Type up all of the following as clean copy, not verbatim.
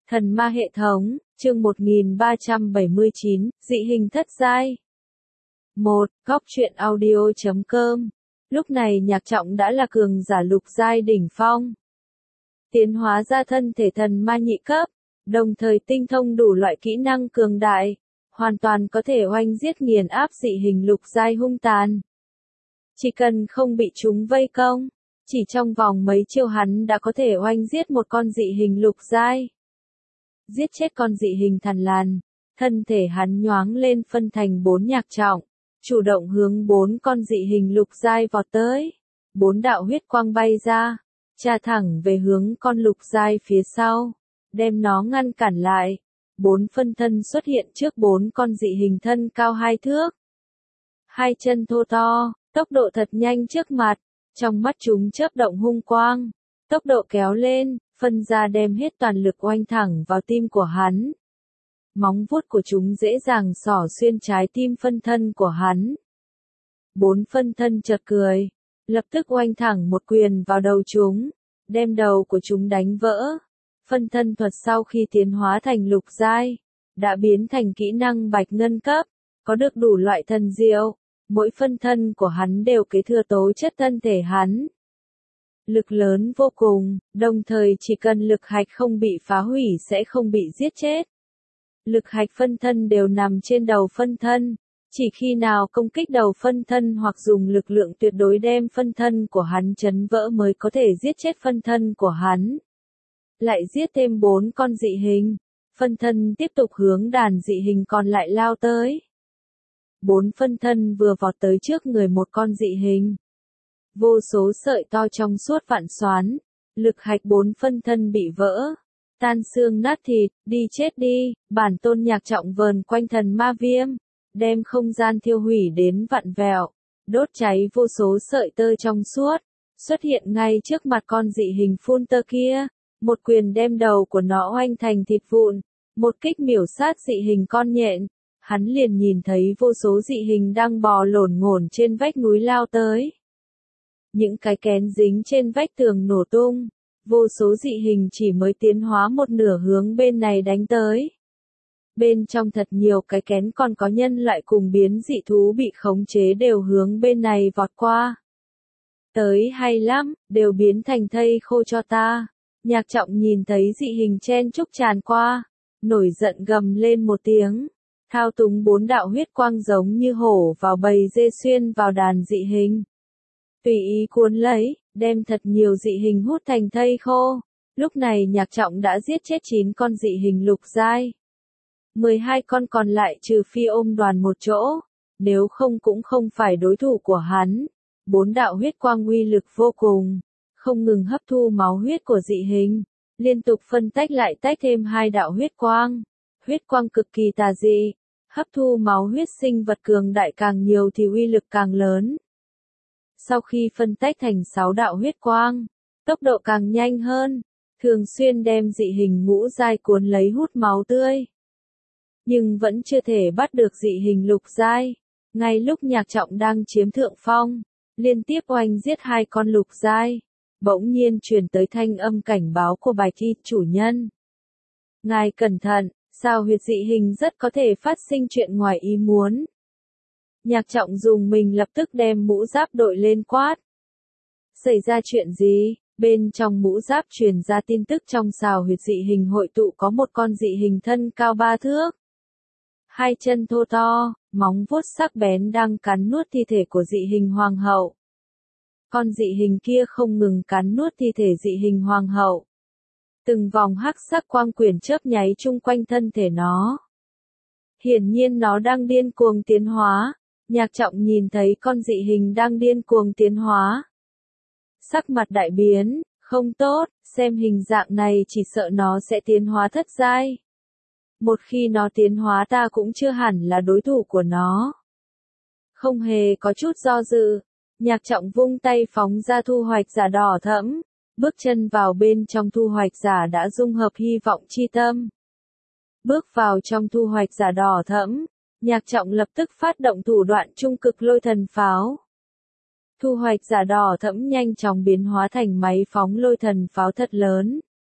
Thần ma hệ thống, chương 1379, dị hình thất giai. 1. Góc truyện audio.com. Lúc này Nhạc Trọng đã là cường giả lục giai đỉnh phong. Tiến hóa ra thân thể thần ma nhị cấp, đồng thời tinh thông đủ loại kỹ năng cường đại, hoàn toàn có thể oanh giết nghiền áp dị hình lục giai hung tàn. Chỉ cần không bị chúng vây công, chỉ trong vòng mấy chiêu hắn đã có thể oanh giết một con dị hình lục giai. Giết chết con dị hình thằn lằn, thân thể hắn nhoáng lên phân thành 4 Nhạc Trọng, chủ động hướng 4 con dị hình lục giai vọt tới. 4 đạo huyết quang bay ra, chà thẳng về hướng con lục giai phía sau, đem nó ngăn cản lại. 4 phân thân xuất hiện trước 4 con dị hình thân cao 2 thước. 2 chân thô to, tốc độ thật nhanh trước mặt, trong mắt chúng chớp động hung quang, tốc độ kéo lên, phân ra đem hết toàn lực oanh thẳng vào tim của hắn. Móng vuốt của chúng dễ dàng xỏ xuyên trái tim phân thân của hắn. 4 phân thân chợt cười, lập tức oanh thẳng một quyền vào đầu chúng, đem đầu của chúng đánh vỡ. Phân thân thuật sau khi tiến hóa thành lục giai, đã biến thành kỹ năng bạch ngân cấp, có được đủ loại thần diệu. Mỗi phân thân của hắn đều kế thừa tố chất thân thể hắn. Lực lớn vô cùng, đồng thời chỉ cần lực hạch không bị phá hủy sẽ không bị giết chết. Lực hạch phân thân đều nằm trên đầu phân thân, chỉ khi nào công kích đầu phân thân hoặc dùng lực lượng tuyệt đối đem phân thân của hắn chấn vỡ mới có thể giết chết phân thân của hắn. Lại giết thêm 4 con dị hình, phân thân tiếp tục hướng đàn dị hình còn lại lao tới. 4 phân thân vừa vọt tới trước người một con dị hình. Vô số sợi to trong suốt vặn xoắn, lực hạch 4 phân thân bị vỡ, tan xương nát thịt, đi chết đi. Bản tôn Nhạc Trọng vờn quanh thần ma viêm, đem không gian thiêu hủy đến vặn vẹo, đốt cháy vô số sợi tơ trong suốt, xuất hiện ngay trước mặt con dị hình phun tơ kia, một quyền đem đầu của nó oanh thành thịt vụn, một kích miểu sát dị hình con nhện. Hắn liền nhìn thấy vô số dị hình đang bò lổn ngổn trên vách núi lao tới. Những cái kén dính trên vách tường nổ tung, vô số dị hình chỉ mới tiến hóa một nửa hướng bên này đánh tới. Bên trong thật nhiều cái kén còn có nhân loại cùng biến dị thú bị khống chế đều hướng bên này vọt qua. Tới hay lắm, đều biến thành thây khô cho ta. Nhạc Trọng nhìn thấy dị hình chen chúc tràn qua, nổi giận gầm lên một tiếng. Thao túng 4 đạo huyết quang giống như hổ vào bầy dê xuyên vào đàn dị hình. Tùy ý cuốn lấy, đem thật nhiều dị hình hút thành thây khô. Lúc này Nhạc Trọng đã giết chết 9 con dị hình lục giai. 12 con còn lại trừ phi ôm đoàn một chỗ, nếu không cũng không phải đối thủ của hắn. 4 đạo huyết quang uy lực vô cùng, không ngừng hấp thu máu huyết của dị hình, liên tục phân tách lại tách thêm 2 đạo huyết quang. Huyết quang cực kỳ tà dị, hấp thu máu huyết sinh vật cường đại càng nhiều thì uy lực càng lớn. Sau khi phân tách thành 6 đạo huyết quang, tốc độ càng nhanh hơn, thường xuyên đem dị hình ngũ giai cuốn lấy hút máu tươi. Nhưng vẫn chưa thể bắt được dị hình lục giai. Ngay lúc Nhạc Trọng đang chiếm thượng phong, liên tiếp oanh giết 2 con lục giai, bỗng nhiên truyền tới thanh âm cảnh báo của Bạch Y chủ nhân. Ngài cẩn thận, sao huyệt dị hình rất có thể phát sinh chuyện ngoài ý muốn. Nhạc Trọng dùng mình lập tức đem mũ giáp đội lên quát. Xảy ra chuyện gì? Bên trong mũ giáp truyền ra tin tức trong sào huyệt dị hình hội tụ có một con dị hình thân cao 3 thước. 2 chân thô to, móng vuốt sắc bén đang cắn nuốt thi thể của dị hình hoàng hậu. Con dị hình kia không ngừng cắn nuốt thi thể dị hình hoàng hậu. Từng vòng hắc sắc quang quyển chớp nháy chung quanh thân thể nó. Hiển nhiên nó đang điên cuồng tiến hóa. Nhạc Trọng nhìn thấy con dị hình đang điên cuồng tiến hóa. Sắc mặt đại biến, không tốt, xem hình dạng này chỉ sợ nó sẽ tiến hóa thất giai. Một khi nó tiến hóa ta cũng chưa hẳn là đối thủ của nó. Không hề có chút do dự, Nhạc Trọng vung tay phóng ra thu hoạch giả đỏ thẫm, bước chân vào bên trong thu hoạch giả đã dung hợp hy vọng chi tâm. Bước vào trong thu hoạch giả đỏ thẫm, Nhạc Trọng lập tức phát động thủ đoạn trung cực lôi thần pháo. Thu hoạch giả đỏ thẫm nhanh chóng biến hóa thành máy phóng lôi thần pháo thật lớn.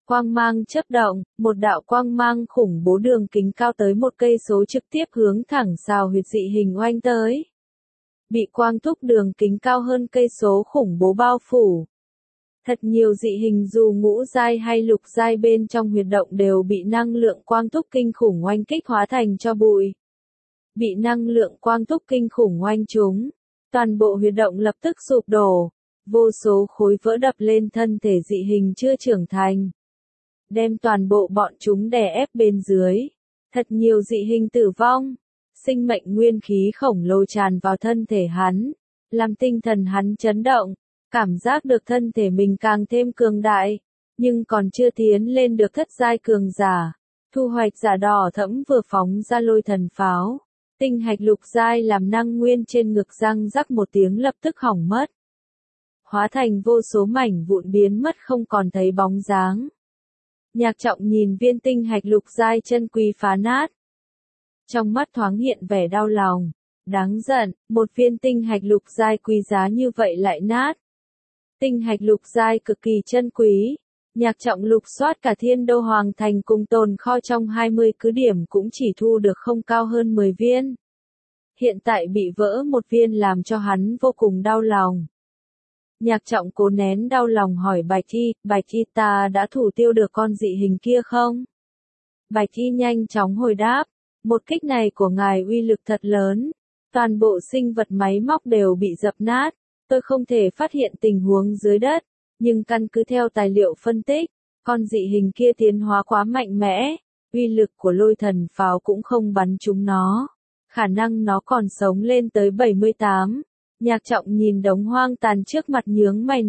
Quang mang chớp động, một đạo quang mang khủng bố đường kính cao tới 1 cây số trực tiếp hướng thẳng xào huyệt dị hình oanh tới. Bị quang thúc đường kính cao hơn cây số khủng bố bao phủ. Thật nhiều dị hình dù ngũ giai hay lục giai bên trong huyệt động đều bị năng lượng quang thúc kinh khủng oanh kích hóa thành cho bụi. Bị năng lượng quang thúc kinh khủng oanh chúng, toàn bộ huyệt động lập tức sụp đổ, vô số khối vỡ đập lên thân thể dị hình chưa trưởng thành, đem toàn bộ bọn chúng đè ép bên dưới. Thật nhiều dị hình tử vong, sinh mệnh nguyên khí khổng lồ tràn vào thân thể hắn, làm tinh thần hắn chấn động, cảm giác được thân thể mình càng thêm cường đại, nhưng còn chưa tiến lên được thất giai cường giả. Thu hoạch giả đỏ thẫm vừa phóng ra lôi thần pháo, tinh hạch lục giai làm năng nguyên trên ngực răng rắc một tiếng lập tức hỏng mất, hóa thành vô số mảnh vụn biến mất không còn thấy bóng dáng. Nhạc Trọng nhìn viên tinh hạch lục giai chân quý phá nát, trong mắt thoáng hiện vẻ đau lòng, đáng giận, một viên tinh hạch lục giai quý giá như vậy lại nát. Tinh hạch lục giai cực kỳ chân quý, Nhạc Trọng lục soát cả Thiên Đô Hoàng Thành cùng tồn kho trong 20 cứ điểm cũng chỉ thu được không cao hơn 10 viên. Hiện tại bị vỡ một viên làm cho hắn vô cùng đau lòng. Nhạc Trọng cố nén đau lòng hỏi Bạch Thi ta đã thủ tiêu được con dị hình kia không? Bạch Thi nhanh chóng hồi đáp, một kích này của ngài uy lực thật lớn, toàn bộ sinh vật máy móc đều bị dập nát, tôi không thể phát hiện tình huống dưới đất, nhưng căn cứ theo tài liệu phân tích, con dị hình kia tiến hóa quá mạnh mẽ, uy lực của lôi thần pháo cũng không bắn trúng nó, khả năng nó còn sống lên tới 78. Nhạc Trọng nhìn đống hoang tàn trước mặt nhướng mày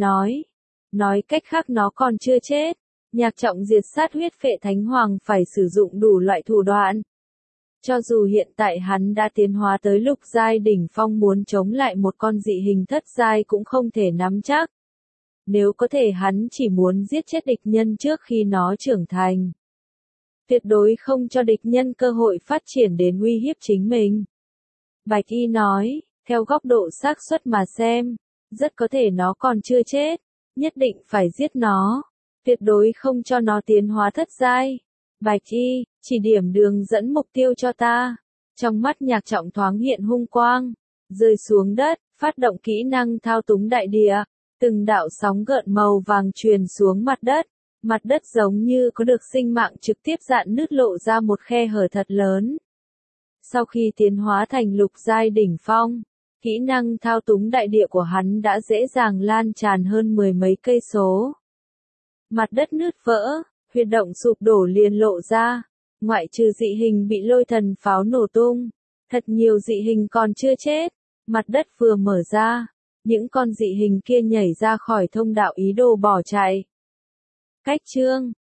nói cách khác nó còn chưa chết. Nhạc Trọng diệt sát huyết phệ thánh hoàng phải sử dụng đủ loại thủ đoạn. Cho dù hiện tại hắn đã tiến hóa tới lục giai đỉnh phong, muốn chống lại một con dị hình thất giai cũng không thể nắm chắc. Nếu có thể hắn chỉ muốn giết chết địch nhân trước khi nó trưởng thành. Tuyệt đối không cho địch nhân cơ hội phát triển đến uy hiếp chính mình. Bạch Y nói, theo góc độ xác suất mà xem, rất có thể nó còn chưa chết, nhất định phải giết nó, tuyệt đối không cho nó tiến hóa thất giai. Bạch Y, chỉ điểm đường dẫn mục tiêu cho ta. Trong mắt Nhạc Trọng thoáng hiện hung quang, rơi xuống đất, phát động kỹ năng thao túng đại địa, từng đạo sóng gợn màu vàng truyền xuống mặt đất giống như có được sinh mạng trực tiếp rạn nứt lộ ra một khe hở thật lớn. Sau khi tiến hóa thành lục giai đỉnh phong, kỹ năng thao túng đại địa của hắn đã dễ dàng lan tràn hơn 10 mấy cây số. Mặt đất nứt vỡ, huyệt động sụp đổ liền lộ ra, ngoại trừ dị hình bị lôi thần pháo nổ tung, thật nhiều dị hình còn chưa chết, mặt đất vừa mở ra, những con dị hình kia nhảy ra khỏi thông đạo ý đồ bỏ chạy. Cách chương